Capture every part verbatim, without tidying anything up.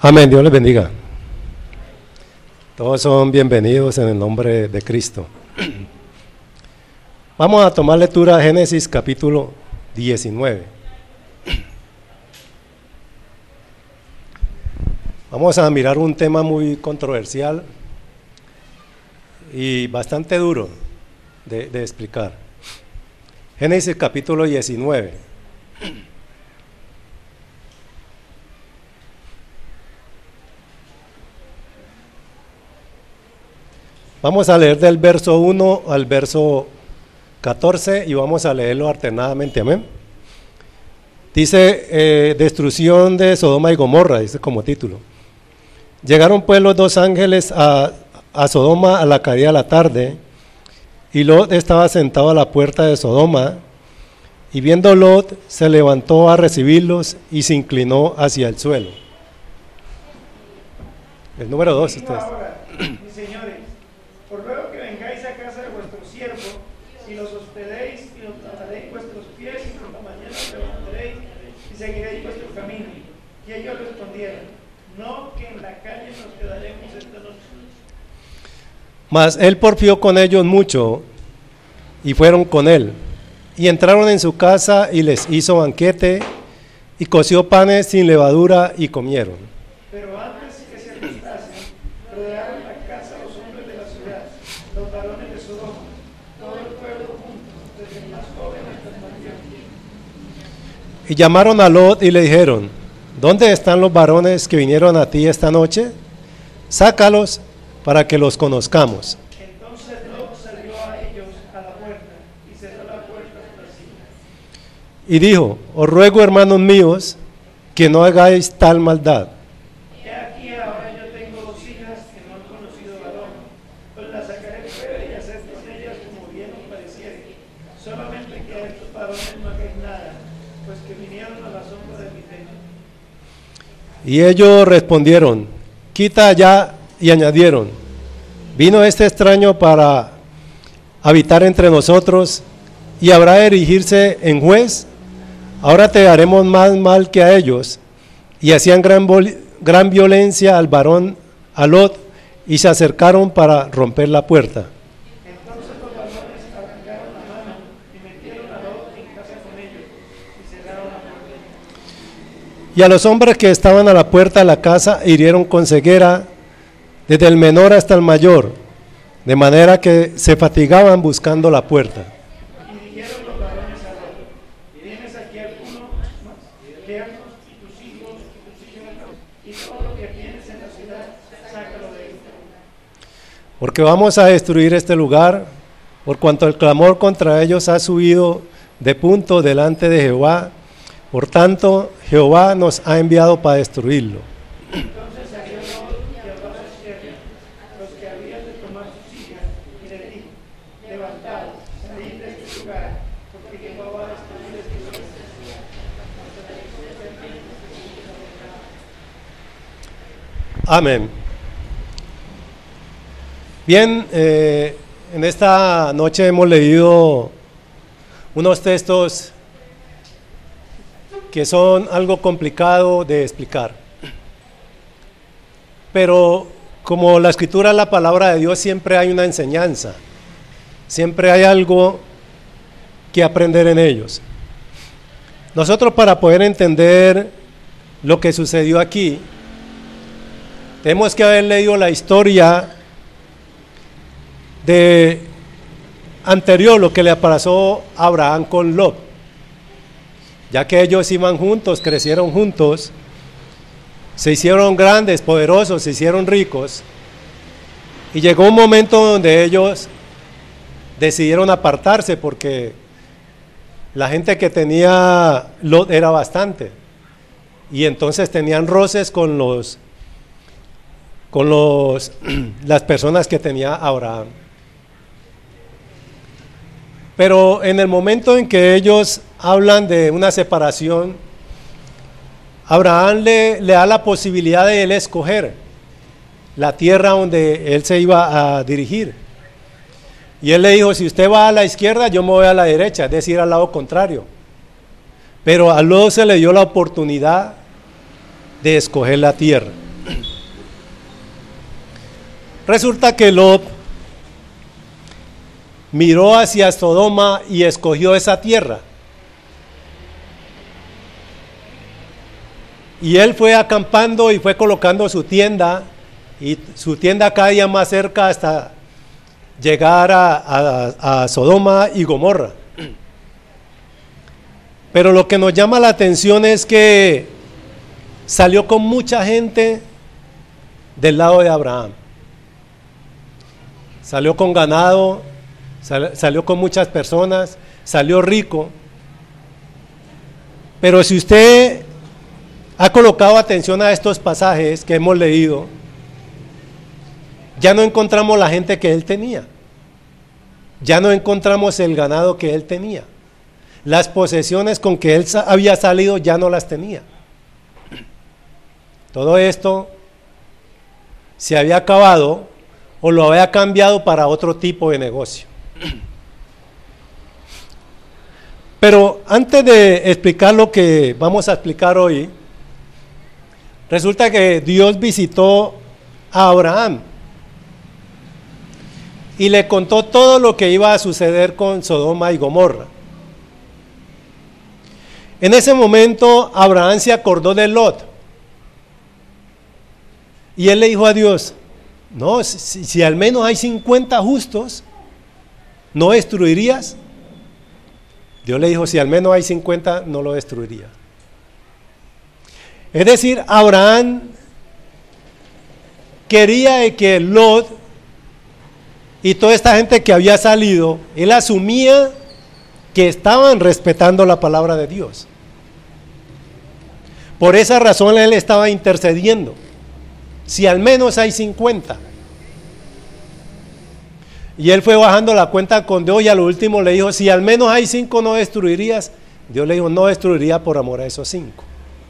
Amén, Dios les bendiga. Todos son bienvenidos en el nombre de Cristo. Vamos a tomar lectura de Génesis capítulo diecinueve. Vamos a mirar un tema muy controversial y bastante duro de, de explicar. Génesis capítulo diecinueve. Vamos a leer del verso uno al verso catorce y vamos a leerlo alternadamente, amén. Dice, eh, destrucción de Sodoma y Gomorra, dice como título. Llegaron pues los dos ángeles a, a Sodoma a la caída de la tarde, y Lot estaba sentado a la puerta de Sodoma, y viendo Lot, se levantó a recibirlos y se inclinó hacia el suelo. El número dos, ustedes. Mis señores, por luego que vengáis a casa de vuestro siervo, y los hospedéis, y los lavaréis vuestros pies, y por la mañana os levantaréis, y seguiréis vuestro camino. Y ellos respondieron, no, que en la calle nos quedaremos esta noche. Mas él porfió con ellos mucho, y fueron con él, y entraron en su casa, y les hizo banquete, y coció panes sin levadura, y comieron. Pero antes que se acostasen, rodearon la casa los hombres de la ciudad, los varones de Sodoma, todo el pueblo junto, desde el más joven hasta el más viejo. Y llamaron a Lot y le dijeron, ¿dónde están los varones que vinieron a ti esta noche? Sácalos para que los conozcamos. Entonces Lot salió a ellos a la puerta y cerró la puerta tras sí. Y dijo, os ruego, hermanos míos, que no hagáis tal maldad. He aquí ahora yo tengo dos hijas que no han conocido varón, pues las sacaré fuera y hacer con ellas como bien os pareciere. Solamente que a estos varones no hagáis nada, pues que vinieron a la sombra de mi techo. Y ellos respondieron, quita allá, y añadieron, vino este extraño para habitar entre nosotros, y habrá de erigirse en juez. Ahora te haremos más mal que a ellos. Y hacían gran, gran violencia al varón, a Lot, y se acercaron para romper la puerta. Entonces los varones arrancaron la mano y metieron a Lot en casa con ellos y cerraron la puerta. Y a los hombres que estaban a la puerta de la casa hirieron con ceguera, desde el menor hasta el mayor, de manera que se fatigaban buscando la puerta. Y dijeron los varones a Lot, tienes aquí alguno más, yernos y tus hijos y tus hijas, y todo lo que tienes en la ciudad, sácalo de él. Porque vamos a destruir este lugar, por cuanto el clamor contra ellos ha subido de punto delante de Jehová. Por tanto, Jehová nos ha enviado para destruirlo. Entonces salió Lot y habló a sus siervos, los que habían de tomar sus hijas, y les dijo, levantaos, salid de este lugar, porque Jehová va a destruir este lugar. Amén. Bien, eh, en esta noche hemos leído unos textos que son algo complicado de explicar, pero como la escritura es la palabra de Dios, siempre hay una enseñanza, siempre hay algo que aprender en ellos. Nosotros, para poder entender lo que sucedió aquí, tenemos que haber leído la historia de anterior, lo que le pasó a Abraham con Lot, ya que ellos iban juntos, crecieron juntos, se hicieron grandes, poderosos, se hicieron ricos, y llegó un momento donde ellos decidieron apartarse porque la gente que tenía Lot era bastante, y entonces tenían roces con los con los las personas que tenía Abraham. Pero en el momento en que ellos hablan de una separación, Abraham le, le da la posibilidad de él escoger la tierra donde él se iba a dirigir. Y él le dijo, si usted va a la izquierda, yo me voy a la derecha, es decir, al lado contrario. Pero a Lot se le dio la oportunidad de escoger la tierra. Resulta que Lot miró hacia Sodoma y escogió esa tierra. Y él fue acampando y fue colocando su tienda, y su tienda cada día más cerca hasta llegar a, a, a Sodoma y Gomorra. Pero lo que nos llama la atención es que salió con mucha gente del lado de Abraham. Salió con ganado, sal, salió con muchas personas, salió rico. Pero si usted ha colocado atención a estos pasajes que hemos leído, ya no encontramos la gente que él tenía. Ya no encontramos el ganado que él tenía. Las posesiones con que él había salido ya no las tenía. Todo esto se había acabado o lo había cambiado para otro tipo de negocio. Pero antes de explicar lo que vamos a explicar hoy, resulta que Dios visitó a Abraham y le contó todo lo que iba a suceder con Sodoma y Gomorra. En ese momento Abraham se acordó de Lot y él le dijo a Dios: no, si, si al menos hay cincuenta justos, ¿no destruirías? Dios le dijo: si al menos hay cincuenta, no lo destruiría. Es decir, Abraham quería que Lot y toda esta gente que había salido, él asumía que estaban respetando la palabra de Dios. Por esa razón él estaba intercediendo. Si al menos hay cincuenta. Y él fue bajando la cuenta con Dios y a lo último le dijo: si al menos hay cinco, ¿no destruirías? Dios le dijo: no destruiría por amor a esos cinco.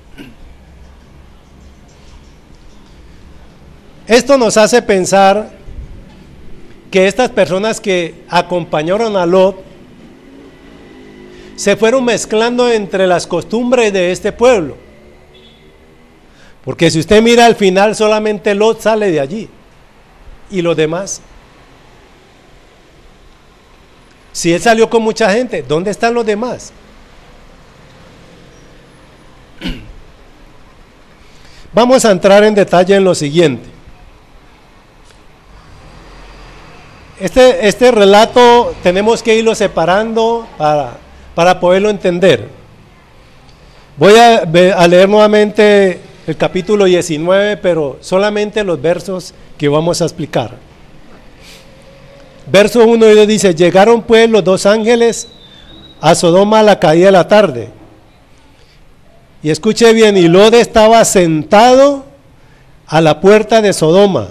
Esto nos hace pensar que estas personas que acompañaron a Lot se fueron mezclando entre las costumbres de este pueblo. Porque si usted mira al final, solamente Lot sale de allí. ¿Y los demás? Si él salió con mucha gente, ¿dónde están los demás? Vamos a entrar en detalle en lo siguiente. Este, este relato tenemos que irlo separando para, para poderlo entender. Voy a, a leer nuevamente el capítulo diecinueve, pero solamente los versos que vamos a explicar. Verso uno y dos dice: llegaron pues los dos ángeles a Sodoma a la caída de la tarde. Y escuche bien: y Lot estaba sentado a la puerta de Sodoma.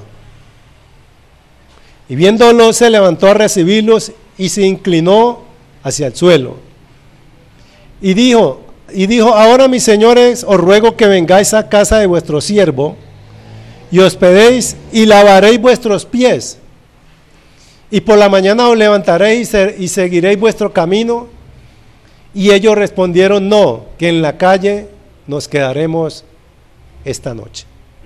Y viéndolo se levantó a recibirlos y se inclinó hacia el suelo. Y dijo, y dijo: ahora mis señores, os ruego que vengáis a casa de vuestro siervo y hospedéis y lavaréis vuestros pies. Y por la mañana os levantaréis y seguiréis vuestro camino. Y ellos respondieron: no, que en la calle nos quedaremos esta noche.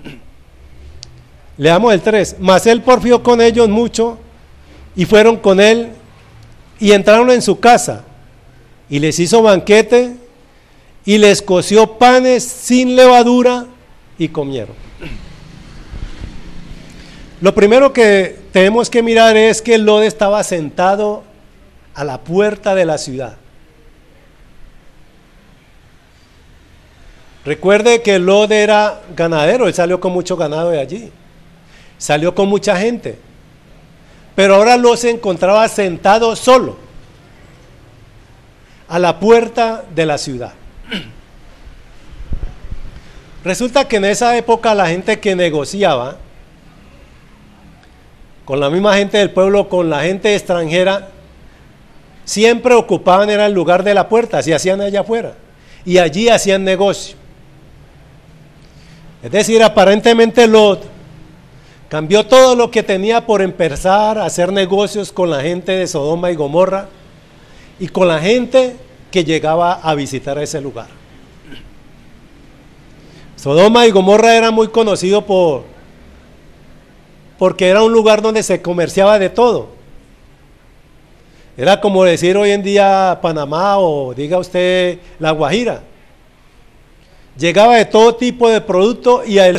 Leamos el tres. Mas él porfió con ellos mucho, y fueron con él, y entraron en su casa, y les hizo banquete, y les coció panes sin levadura, y comieron. Lo primero que tenemos que mirar es que Lot estaba sentado a la puerta de la ciudad. Recuerde que Lot era ganadero, él salió con mucho ganado de allí, salió con mucha gente, pero ahora Lot se encontraba sentado solo a la puerta de la ciudad. Resulta que en esa época la gente que negociaba con la misma gente del pueblo, con la gente extranjera, siempre ocupaban era el lugar de la puerta, se hacían allá afuera, y allí hacían negocio. Es decir, aparentemente Lot cambió todo lo que tenía por empezar a hacer negocios con la gente de Sodoma y Gomorra y con la gente que llegaba a visitar ese lugar. Sodoma y Gomorra era muy conocido por porque era un lugar donde se comerciaba de todo. Era como decir hoy en día Panamá o diga usted La Guajira. Llegaba de todo tipo de producto y a él.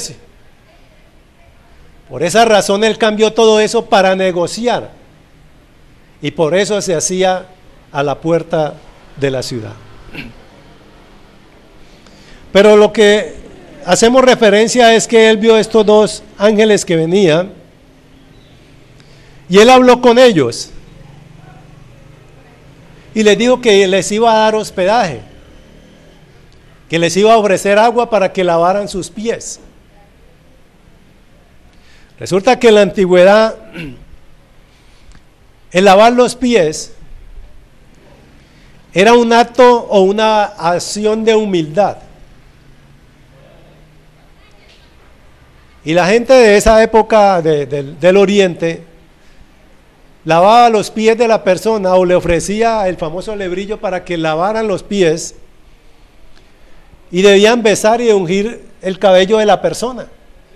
Por esa razón él cambió todo eso para negociar. Y por eso se hacía a la puerta de la ciudad. Pero lo que hacemos referencia es que él vio estos dos ángeles que venían y él habló con ellos y les dijo que les iba a dar hospedaje, que les iba a ofrecer agua para que lavaran sus pies. Resulta que en la antigüedad el lavar los pies era un acto o una acción de humildad. Y la gente de esa época de, de, del Oriente lavaba los pies de la persona o le ofrecía el famoso lebrillo para que lavaran los pies y debían besar y ungir el cabello de la persona.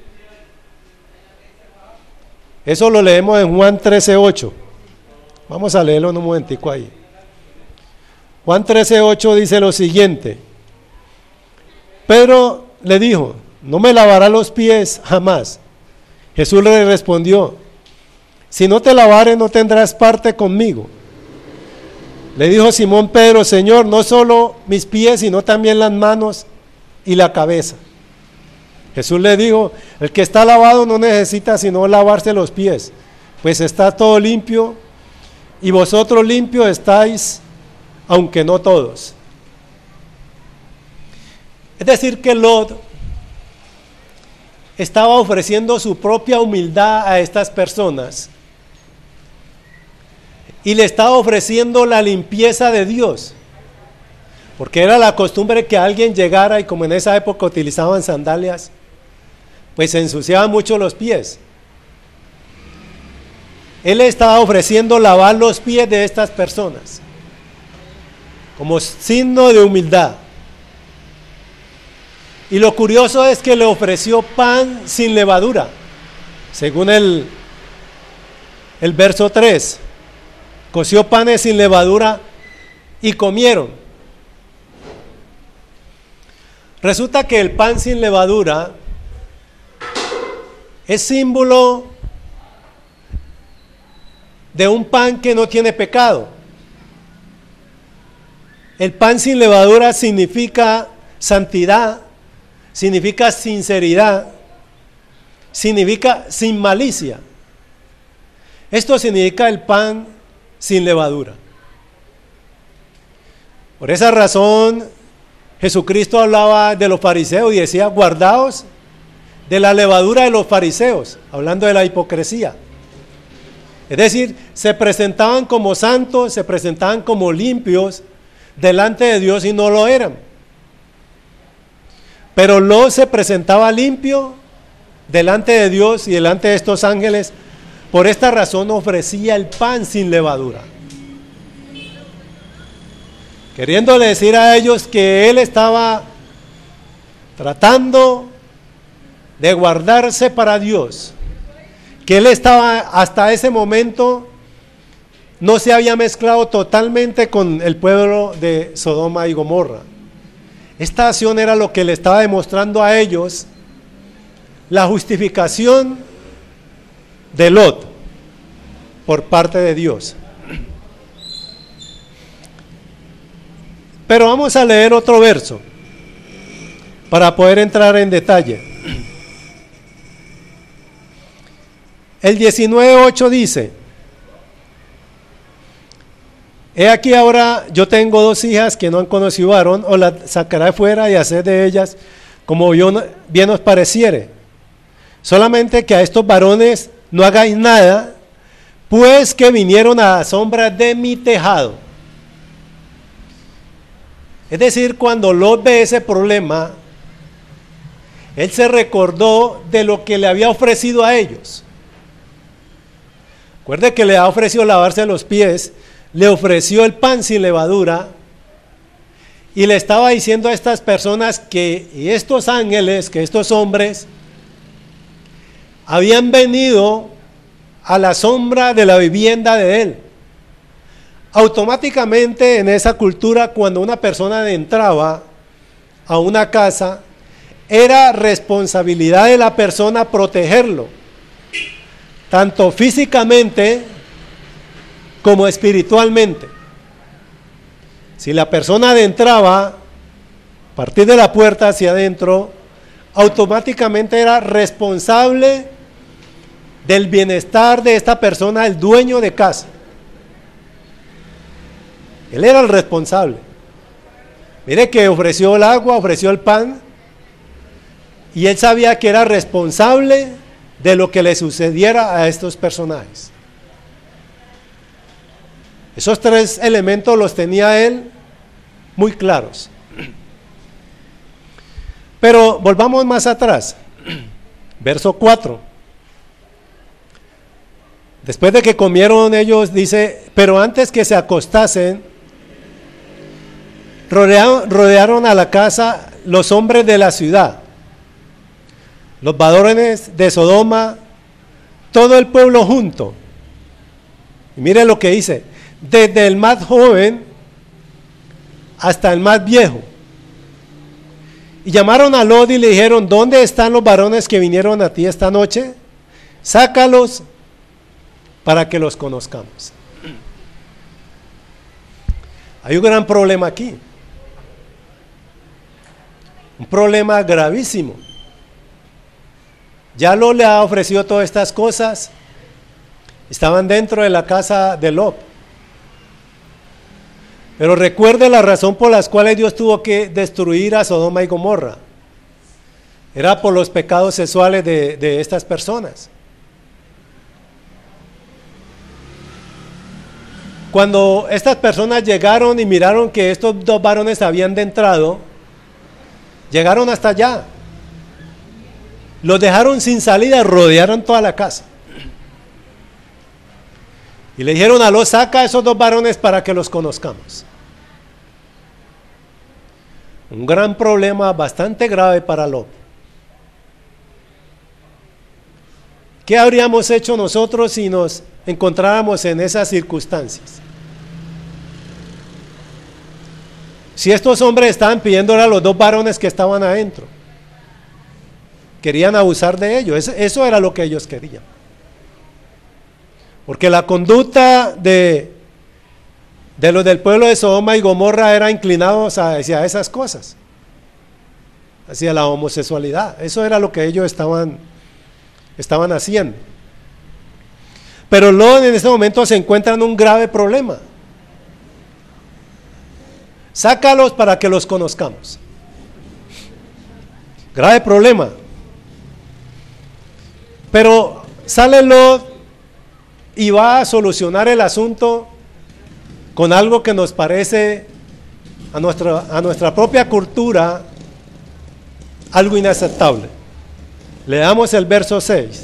Eso lo leemos en Juan trece ocho. Vamos a leerlo en un momentico ahí. Juan trece ocho dice lo siguiente: Pedro le dijo, ¿no me lavará los pies jamás? Jesús le respondió, si no te lavares no tendrás parte conmigo. Le dijo Simón Pedro, Señor, no solo mis pies, sino también las manos y la cabeza. Jesús le dijo, el que está lavado no necesita sino lavarse los pies, pues está todo limpio, y vosotros limpios estáis, aunque no todos. Es decir, que Lot estaba ofreciendo su propia humildad a estas personas y le estaba ofreciendo la limpieza de Dios, porque era la costumbre que alguien llegara y como en esa época utilizaban sandalias, pues se ensuciaban mucho los pies. Él le estaba ofreciendo lavar los pies de estas personas como signo de humildad. Y lo curioso es que le ofreció pan sin levadura, según el, el verso tres. Coció panes sin levadura y comieron. Resulta que el pan sin levadura es símbolo de un pan que no tiene pecado. El pan sin levadura significa santidad, significa sinceridad, significa sin malicia. Esto significa el pan sin levadura. Por esa razón Jesucristo hablaba de los fariseos y decía, guardaos de la levadura de los fariseos, hablando de la hipocresía. Es decir, se presentaban como santos, se presentaban como limpios delante de Dios y no lo eran. Pero Lot se presentaba limpio delante de Dios y delante de estos ángeles. Por esta razón ofrecía el pan sin levadura, queriéndole decir a ellos que él estaba tratando de guardarse para Dios, que él estaba hasta ese momento no se había mezclado totalmente con el pueblo de Sodoma y Gomorra. Esta acción era lo que le estaba demostrando a ellos la justificación de Lot por parte de Dios. Pero vamos a leer otro verso para poder entrar en detalle. El diecinueve ocho dice, he aquí ahora yo tengo dos hijas que no han conocido varón, o las sacaré fuera y hacer de ellas como bien os pareciere. Solamente que a estos varones no hagáis nada, pues que vinieron a la sombra de mi tejado. Es decir, cuando Lot ve ese problema, él se recordó de lo que le había ofrecido a ellos. Recuerde que le ha ofrecido lavarse los pies, le ofreció el pan sin levadura y le estaba diciendo a estas personas que estos ángeles, que estos hombres habían venido a la sombra de la vivienda de él. Automáticamente en esa cultura, cuando una persona entraba a una casa, era responsabilidad de la persona protegerlo, tanto físicamente como espiritualmente. Si la persona adentraba, a partir de la puerta hacia adentro, automáticamente era responsable del bienestar de esta persona, el dueño de casa. Él era el responsable. Mire que ofreció el agua, ofreció el pan, y él sabía que era responsable de lo que le sucediera a estos personajes. Esos tres elementos los tenía él muy claros. Pero volvamos más atrás, verso cuatro. Después de que comieron ellos, dice, pero antes que se acostasen, rodearon, rodearon a la casa los hombres de la ciudad, los varones de Sodoma, todo el pueblo junto. Y mire lo que dice, desde el más joven hasta el más viejo. Y llamaron a Lot y le dijeron, ¿dónde están los varones que vinieron a ti esta noche? Sácalos para que los conozcamos. Hay un gran problema aquí. Un problema gravísimo. Ya Lot le ha ofrecido todas estas cosas. Estaban dentro de la casa de Lot. Pero recuerde la razón por la cual Dios tuvo que destruir a Sodoma y Gomorra. Era por los pecados sexuales de, de estas personas. Cuando estas personas llegaron y miraron que estos dos varones habían entrado, llegaron hasta allá. Los dejaron sin salida, rodearon toda la casa. Y le dijeron a Lot, saca a esos dos varones para que los conozcamos. Un gran problema bastante grave para Lot. ¿Qué habríamos hecho nosotros si nos encontráramos en esas circunstancias? Si estos hombres estaban pidiéndole a los dos varones que estaban adentro, querían abusar de ellos, eso, eso era lo que ellos querían. Porque la conducta de, de los del pueblo de Sodoma y Gomorra era inclinados hacia esas cosas, hacia la homosexualidad. Eso era lo que ellos estaban, estaban haciendo. Pero Lot en este momento se encuentra en un grave problema. Sácalos para que los conozcamos. Grave problema. Pero sale Lot y va a solucionar el asunto con algo que nos parece a nuestra, a nuestra propia cultura algo inaceptable. Leamos el verso seis.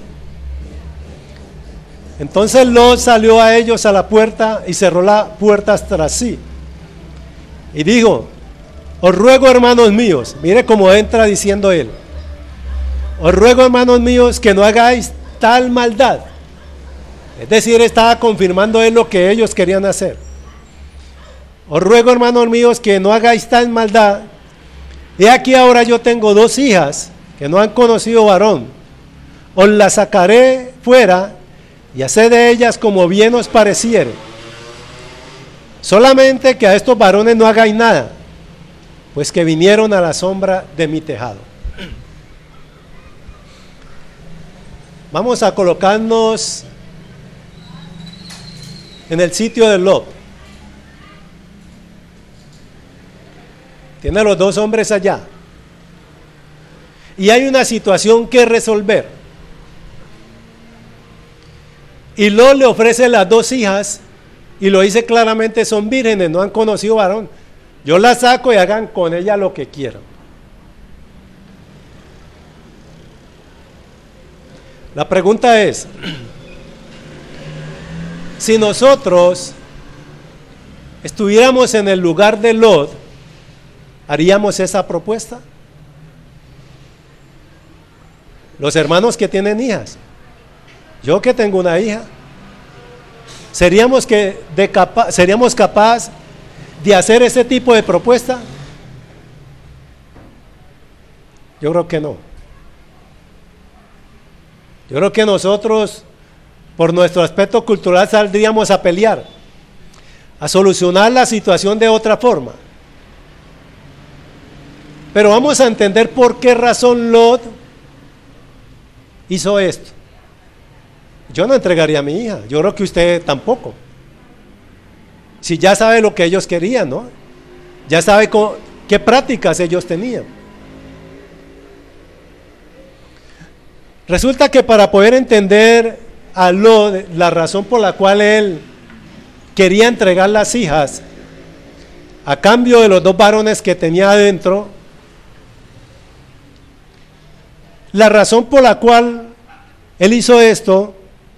Entonces Lot salió a ellos a la puerta y cerró las puertas tras sí. Y dijo, os ruego, hermanos míos, mire cómo entra diciendo él, os ruego, hermanos míos, que no hagáis tal maldad. Es decir, estaba confirmando él lo que ellos querían hacer. Os ruego, hermanos míos, que no hagáis tal maldad. He aquí ahora yo tengo dos hijas que no han conocido varón. Os las sacaré fuera y haced de ellas como bien os pareciere. Solamente que a estos varones no hagáis nada, pues que vinieron a la sombra de mi tejado. Vamos a colocarnos en el sitio de Lot. Tiene a los dos hombres allá. Y hay una situación que resolver. Y Lot le ofrece las dos hijas, y lo dice claramente, son vírgenes, no han conocido varón. Yo las saco y hagan con ella lo que quieran. La pregunta es, si nosotros estuviéramos en el lugar de Lot, ¿haríamos esa propuesta? los hermanos que tienen hijas, yo que tengo una hija, ¿seríamos, que de capa ¿seríamos capaces de hacer ese tipo de propuesta? Yo creo que no. Yo creo que nosotros, por nuestro aspecto cultural, saldríamos a pelear, a solucionar la situación de otra forma. Pero vamos a entender por qué razón Lot hizo esto. Yo no entregaría a mi hija, yo creo que usted tampoco. Si ya sabe lo que ellos querían, ¿no? Ya sabe cómo, qué prácticas ellos tenían. Resulta que para poder entender a Lot, la razón por la cual él quería entregar las hijas a cambio de los dos varones que tenía adentro, la razón por la cual él hizo esto,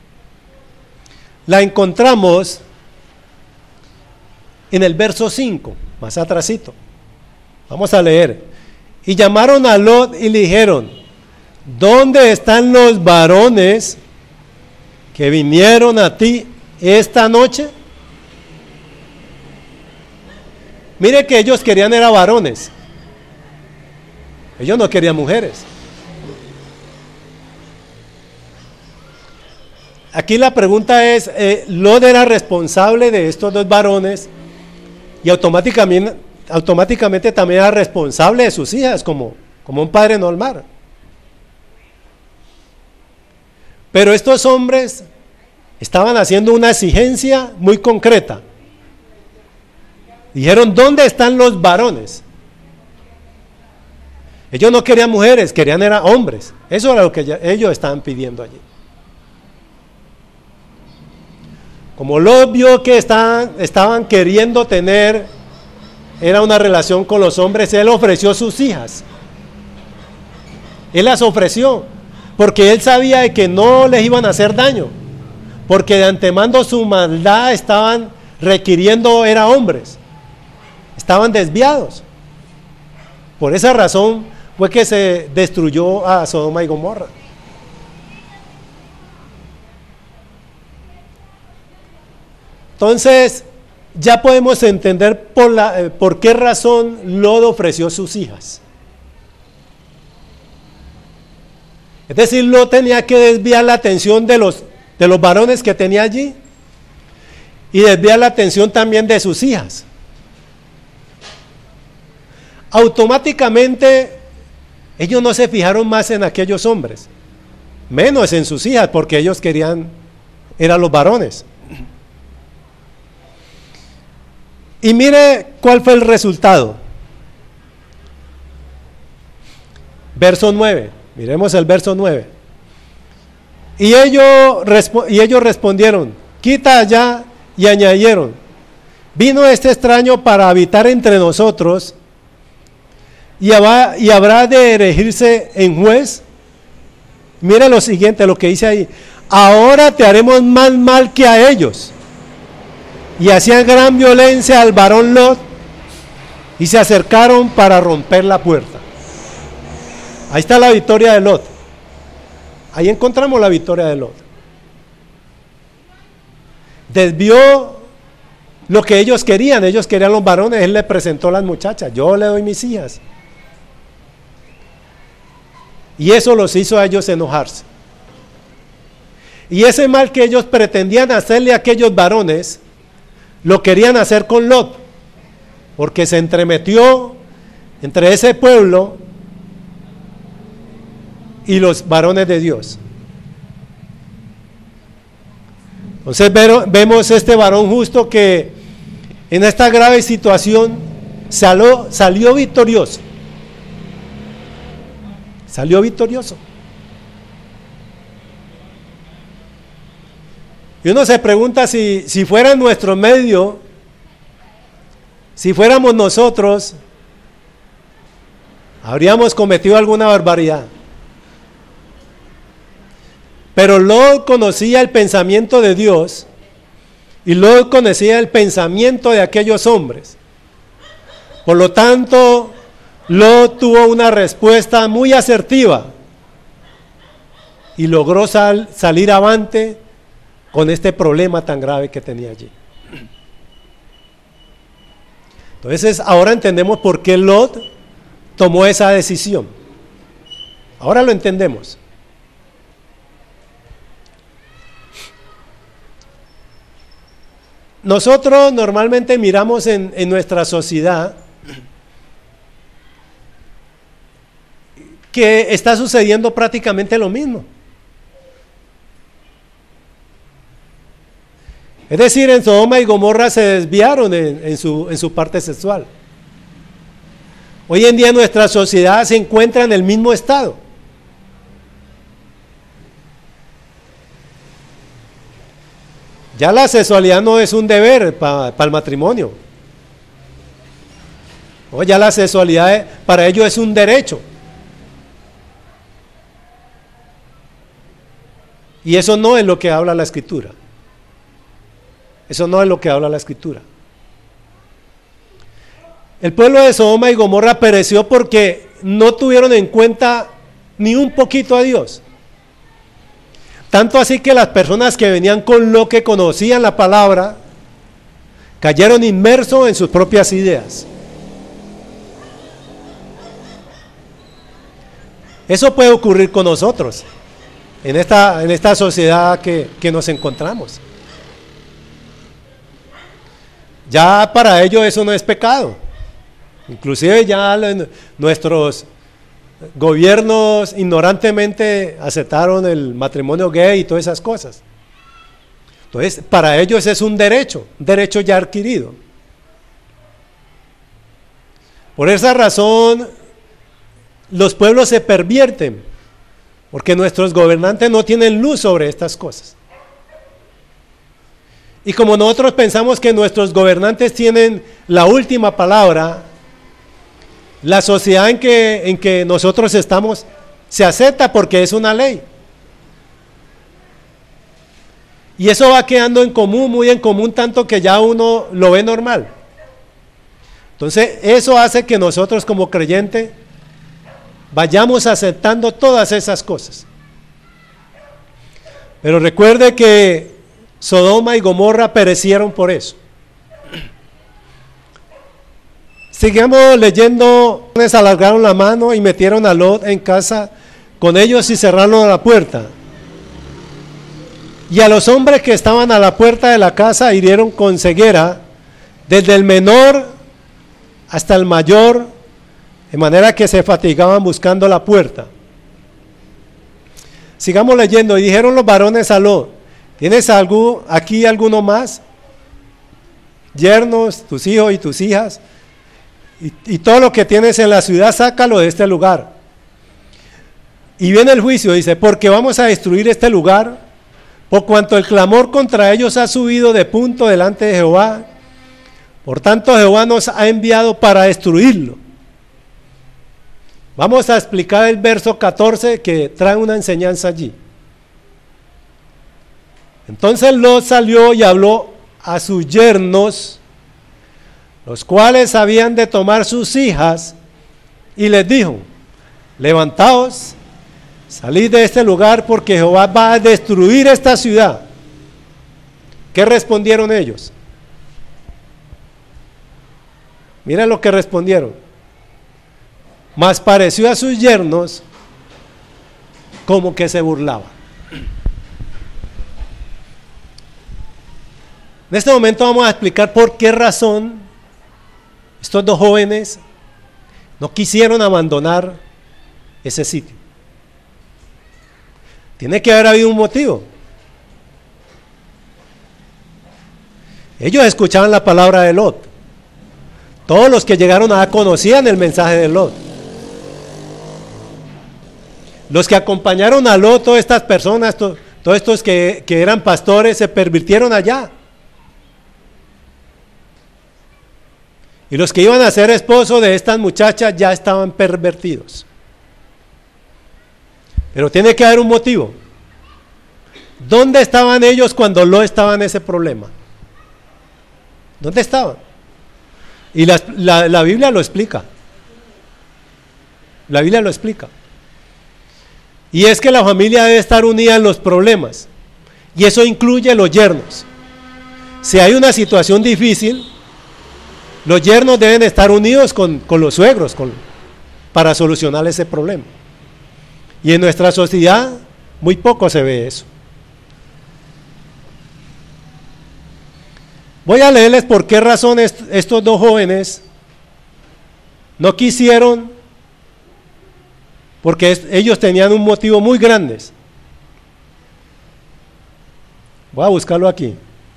la encontramos en el verso cinco, más atrasito. Vamos a leer. Y llamaron a Lot y le dijeron: ¿dónde están los varones que vinieron a ti esta noche? Mire que ellos querían era varones. Ellos no querían mujeres. Aquí la pregunta es, eh, Lot era responsable de estos dos varones y automáticamente, automáticamente también era responsable de sus hijas como, como un padre normal. Pero estos hombres estaban haciendo una exigencia muy concreta. Dijeron: ¿dónde están los varones? Ellos no querían mujeres, querían era hombres. Eso era lo que ellos estaban pidiendo allí. Como Lot vio que estaban, estaban queriendo tener era una relación con los hombres, él ofreció sus hijas. Él las ofreció, porque él sabía de que no les iban a hacer daño, porque de antemano su maldad estaban requiriendo era hombres, estaban desviados. Por esa razón fue que se destruyó a Sodoma y Gomorra. Entonces, ya podemos entender por, la, eh, por qué razón Lot ofreció sus hijas. Es decir, Lot tenía que desviar la atención de los, de los varones que tenía allí y desviar la atención también de sus hijas. Automáticamente, ellos no se fijaron más en aquellos hombres, menos en sus hijas, porque ellos querían, eran los varones. Y mire cuál fue el resultado. Verso nueve, miremos el verso nueve. Y ellos, y ellos respondieron: quita allá, y añadieron: vino este extraño para habitar entre nosotros, y habrá, y habrá de erigirse en juez. Mira lo siguiente, lo que dice ahí: ahora te haremos más mal que a ellos. Y hacían gran violencia al varón Lot, y se acercaron para romper la puerta. Ahí está la victoria de Lot. Ahí encontramos la victoria de Lot. Desvió lo que ellos querían. Ellos querían los varones, él le presentó a las muchachas: yo le doy mis hijas. Y eso los hizo a ellos enojarse. Y ese mal que ellos pretendían hacerle a aquellos varones, lo querían hacer con Lot, porque se entremetió entre ese pueblo y los varones de Dios. Entonces vemos este varón justo que en esta grave situación salió, salió victorioso. Salió victorioso. Y uno se pregunta si, si fuera en nuestro medio, si fuéramos nosotros, habríamos cometido alguna barbaridad. Pero Lot conocía el pensamiento de Dios, y Lot conocía el pensamiento de aquellos hombres. Por lo tanto, Lot tuvo una respuesta muy asertiva y logró sal, salir avante con este problema tan grave que tenía allí. Entonces ahora entendemos por qué Lot tomó esa decisión. Ahora lo entendemos. Nosotros normalmente miramos en, en nuestra sociedad que está sucediendo prácticamente lo mismo. Es decir, en Sodoma y Gomorra se desviaron en, en, su, en su parte sexual. Hoy en día nuestra sociedad se encuentra en el mismo estado. Ya la sexualidad no es un deber para pa el matrimonio. O ya la sexualidad para ellos es un derecho. Y eso no es lo que habla la Escritura. Eso no es lo que habla la Escritura. El pueblo de Sodoma y Gomorra pereció porque no tuvieron en cuenta ni un poquito a Dios. Tanto así que las personas que venían con lo que conocían la palabra, cayeron inmersos en sus propias ideas. Eso puede ocurrir con nosotros, en esta, en esta sociedad que, que nos encontramos. Ya para ellos eso no es pecado. Inclusive ya nuestros gobiernos ignorantemente aceptaron el matrimonio gay y todas esas cosas. Entonces, para ellos es un derecho, un derecho ya adquirido. Por esa razón, los pueblos se pervierten, porque nuestros gobernantes no tienen luz sobre estas cosas. Y como nosotros pensamos que nuestros gobernantes tienen la última palabra, la sociedad en que, en que nosotros estamos se acepta porque es una ley. Y eso va quedando en común, muy en común, tanto que ya uno lo ve normal. Entonces, eso hace que nosotros como creyentes vayamos aceptando todas esas cosas. Pero recuerde que Sodoma y Gomorra perecieron por eso. Sigamos leyendo. Les alargaron la mano y metieron a Lot en casa con ellos y cerraron la puerta. Y a los hombres que estaban a la puerta de la casa hirieron con ceguera, desde el menor hasta el mayor, de manera que se fatigaban buscando la puerta. Sigamos leyendo. Y dijeron los varones a Lot: ¿tienes algo, aquí alguno más? Yernos, tus hijos y tus hijas, y, y todo lo que tienes en la ciudad, sácalo de este lugar. Y viene el juicio, dice: porque vamos a destruir este lugar, por cuanto el clamor contra ellos ha subido de punto delante de Jehová. Por tanto, Jehová nos ha enviado para destruirlo. Vamos a explicar el verso catorce, que trae una enseñanza allí. Entonces Lot salió y habló a sus yernos, los cuales habían de tomar sus hijas, y les dijo: levantaos, salid de este lugar, porque Jehová va a destruir esta ciudad. ¿Qué respondieron ellos? Mira lo que respondieron: mas pareció a sus yernos como que se burlaba. En este momento vamos a explicar por qué razón estos dos jóvenes no quisieron abandonar ese sitio. Tiene que haber habido un motivo. Ellos escuchaban la palabra de Lot. Todos los que llegaron allá conocían el mensaje de Lot. Los que acompañaron a Lot, todas estas personas, to, todos estos que, que eran pastores, se pervirtieron allá. Y los que iban a ser esposos de estas muchachas ya estaban pervertidos. Pero tiene que haber un motivo. ¿Dónde estaban ellos cuando Lot estaba en ese problema? ¿Dónde estaban? Y la, la, la Biblia lo explica. La Biblia lo explica. Y es que la familia debe estar unida en los problemas, y eso incluye los yernos. Si hay una situación difícil, los yernos deben estar unidos con, con los suegros con, para solucionar ese problema. Y en nuestra sociedad muy poco se ve eso. Voy a leerles por qué razón est estos dos jóvenes no quisieron, porque es, ellos tenían un motivo muy grande. Voy a buscarlo aquí.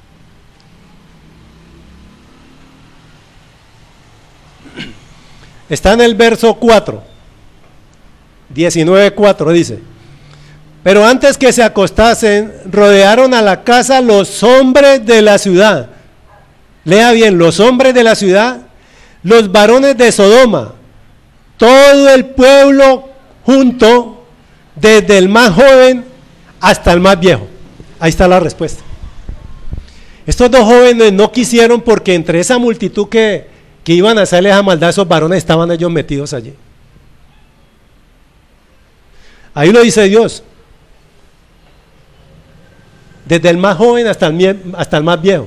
Está en el verso cuatro, diecinueve cuatro, dice: pero antes que se acostasen, rodearon a la casa los hombres de la ciudad. Lea bien, los hombres de la ciudad, los varones de Sodoma, todo el pueblo junto, desde el más joven hasta el más viejo. Ahí está la respuesta. Estos dos jóvenes no quisieron, porque entre esa multitud que, que iban a hacerle esa maldad a esos varones, estaban ellos metidos allí. Ahí lo dice Dios. Desde el más joven hasta el, hasta el más viejo.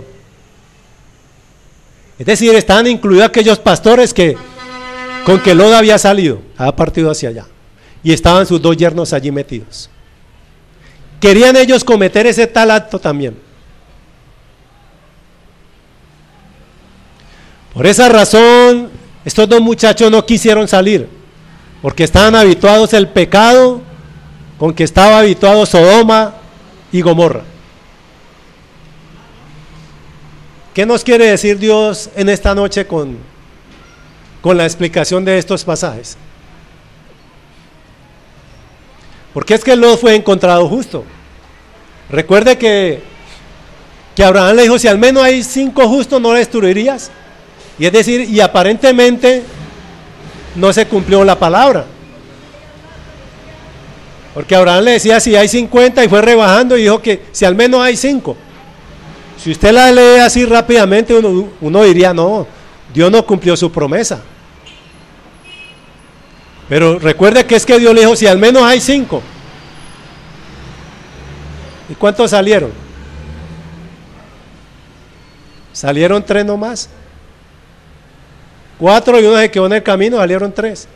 Es decir, estaban incluidos aquellos pastores que con que Lot había salido, había partido hacia allá, y estaban sus dos yernos allí metidos. Querían ellos cometer ese tal acto también. Por esa razón, estos dos muchachos no quisieron salir, porque estaban habituados al pecado con que estaba habituado Sodoma y Gomorra. ¿Qué nos quiere decir Dios en esta noche con, con la explicación de estos pasajes? Porque es que Lot fue encontrado justo. Recuerde que, que Abraham le dijo: si al menos hay cinco justos, no destruirías. Y es decir, y aparentemente no se cumplió la palabra. Porque Abraham le decía si hay cincuenta, y fue rebajando y dijo que si al menos hay cinco. Si usted la lee así rápidamente, uno, uno diría: no, Dios no cumplió su promesa. Pero recuerde que es que Dios le dijo: si al menos hay cinco. ¿Y cuántos salieron? Salieron tres nomás. Cuatro, y uno se quedó en el camino, salieron tres.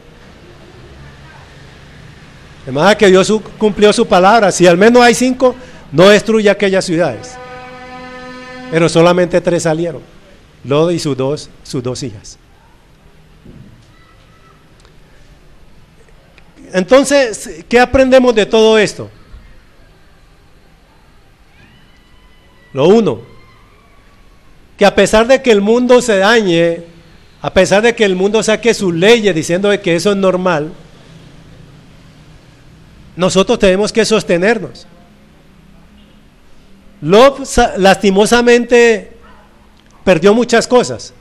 Además que Dios su, cumplió su palabra: si al menos hay cinco, no destruya aquellas ciudades. Pero solamente tres salieron, Lot y sus dos, sus dos hijas. Entonces, ¿qué aprendemos de todo esto? Lo uno, que a pesar de que el mundo se dañe, a pesar de que el mundo saque sus leyes diciendo de que eso es normal, nosotros tenemos que sostenernos. Lot lastimosamente perdió muchas cosas,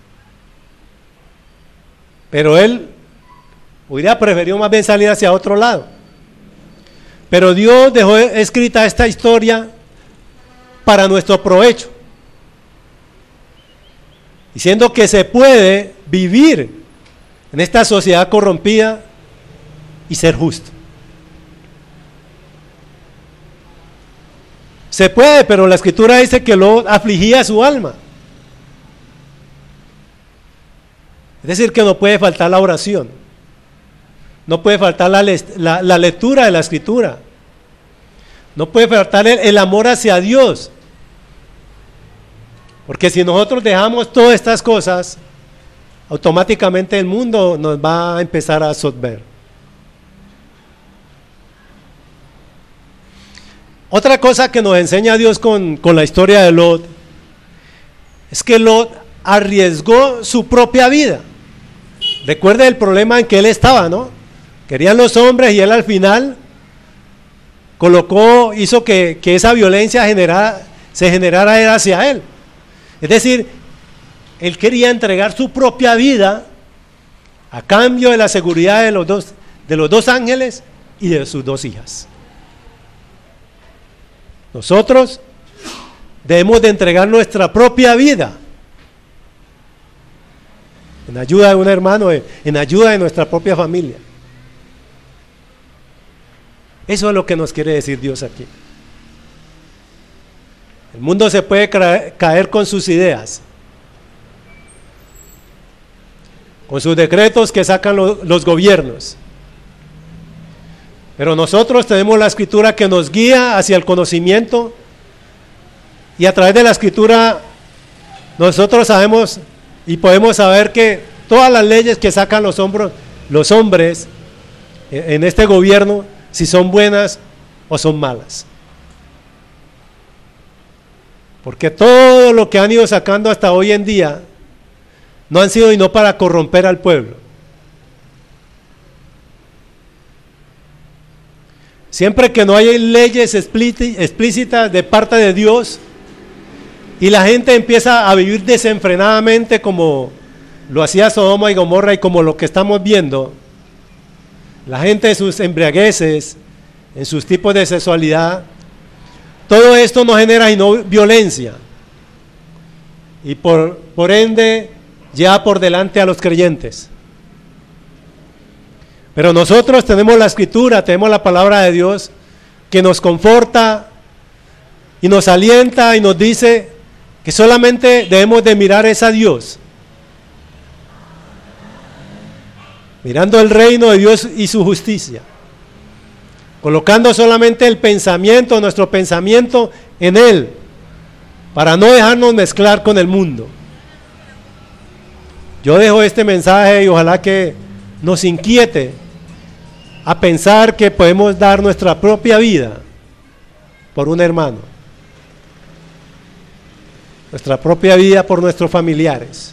pero él hubiera preferido más bien salir hacia otro lado. Pero Dios dejó escrita esta historia para nuestro provecho, diciendo que se puede vivir en esta sociedad corrompida y ser justo. Se puede, pero la escritura dice que Lot afligía su alma. Es decir, que no puede faltar la oración, no puede faltar la, la, la lectura de la escritura, no puede faltar el, el amor hacia Dios. Porque si nosotros dejamos todas estas cosas, automáticamente el mundo nos va a empezar a absorber. Otra cosa que nos enseña Dios con, con la historia de Lot es que Lot arriesgó su propia vida. Recuerde el problema en que él estaba, ¿no? Querían los hombres, y él al final colocó, hizo que, que esa violencia generara, se generara hacia él. Es decir, él quería entregar su propia vida a cambio de la seguridad de los dos, de los dos ángeles y de sus dos hijas. Nosotros debemos de entregar nuestra propia vida en ayuda de un hermano, en ayuda de nuestra propia familia. Eso es lo que nos quiere decir Dios aquí. El mundo se puede caer con sus ideas, con sus decretos que sacan lo, los gobiernos. Pero nosotros tenemos la Escritura que nos guía hacia el conocimiento, y a través de la Escritura nosotros sabemos y podemos saber que todas las leyes que sacan los, hombros, los hombres en este gobierno, si son buenas o son malas. Porque todo lo que han ido sacando hasta hoy en día no han sido sino para corromper al pueblo. Siempre que no hay leyes explícitas de parte de Dios y la gente empieza a vivir desenfrenadamente como lo hacía Sodoma y Gomorra y como lo que estamos viendo, la gente en sus embriagueces, en sus tipos de sexualidad, todo esto no genera sino violencia y por, por ende lleva por delante a los creyentes. Pero nosotros tenemos la Escritura, tenemos la palabra de Dios que nos conforta y nos alienta y nos dice que solamente debemos de mirar es a Dios, mirando el reino de Dios y su justicia, colocando solamente el pensamiento, nuestro pensamiento en Él, para no dejarnos mezclar con el mundo. Yo dejo este mensaje y ojalá que nos inquiete a pensar que podemos dar nuestra propia vida por un hermano, nuestra propia vida por nuestros familiares,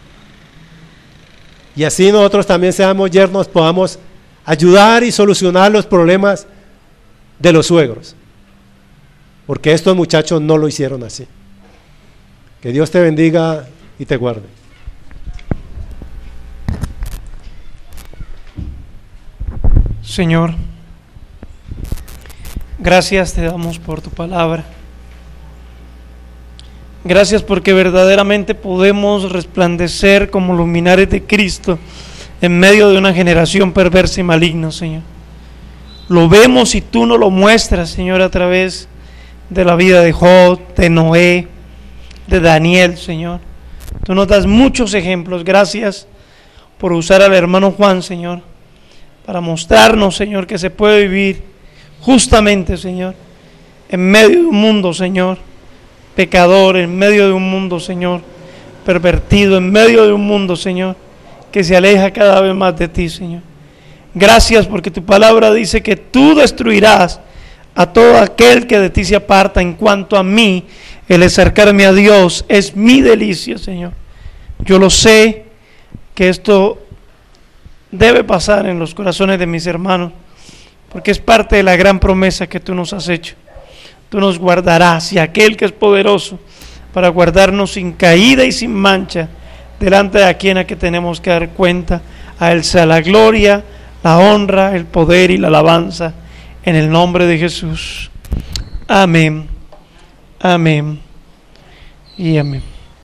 y así nosotros también seamos yernos, podamos ayudar y solucionar los problemas de los suegros, porque estos muchachos no lo hicieron así. Que Dios te bendiga y te guarde. Señor, gracias te damos por tu palabra. Gracias porque verdaderamente podemos resplandecer como luminares de Cristo en medio de una generación perversa y maligna, Señor. Lo vemos y tú nos lo muestras, Señor, a través de la vida de Job, de Noé, de Daniel, Señor. Tú nos das muchos ejemplos. Gracias por usar al hermano Juan, Señor, para mostrarnos, Señor, que se puede vivir justamente, Señor, en medio de un mundo, Señor, pecador, en medio de un mundo, Señor, pervertido, en medio de un mundo, Señor, que se aleja cada vez más de ti, Señor. Gracias porque tu palabra dice que tú destruirás a todo aquel que de ti se aparta. En cuanto a mí, el acercarme a Dios es mi delicia, Señor. Yo lo sé que esto debe pasar en los corazones de mis hermanos, porque es parte de la gran promesa que tú nos has hecho. Tú nos guardarás, y aquel que es poderoso para guardarnos sin caída y sin mancha delante de a quien a que tenemos que dar cuenta. A Él sea la gloria, la honra, el poder y la alabanza en el nombre de Jesús. Amén, amén y amén.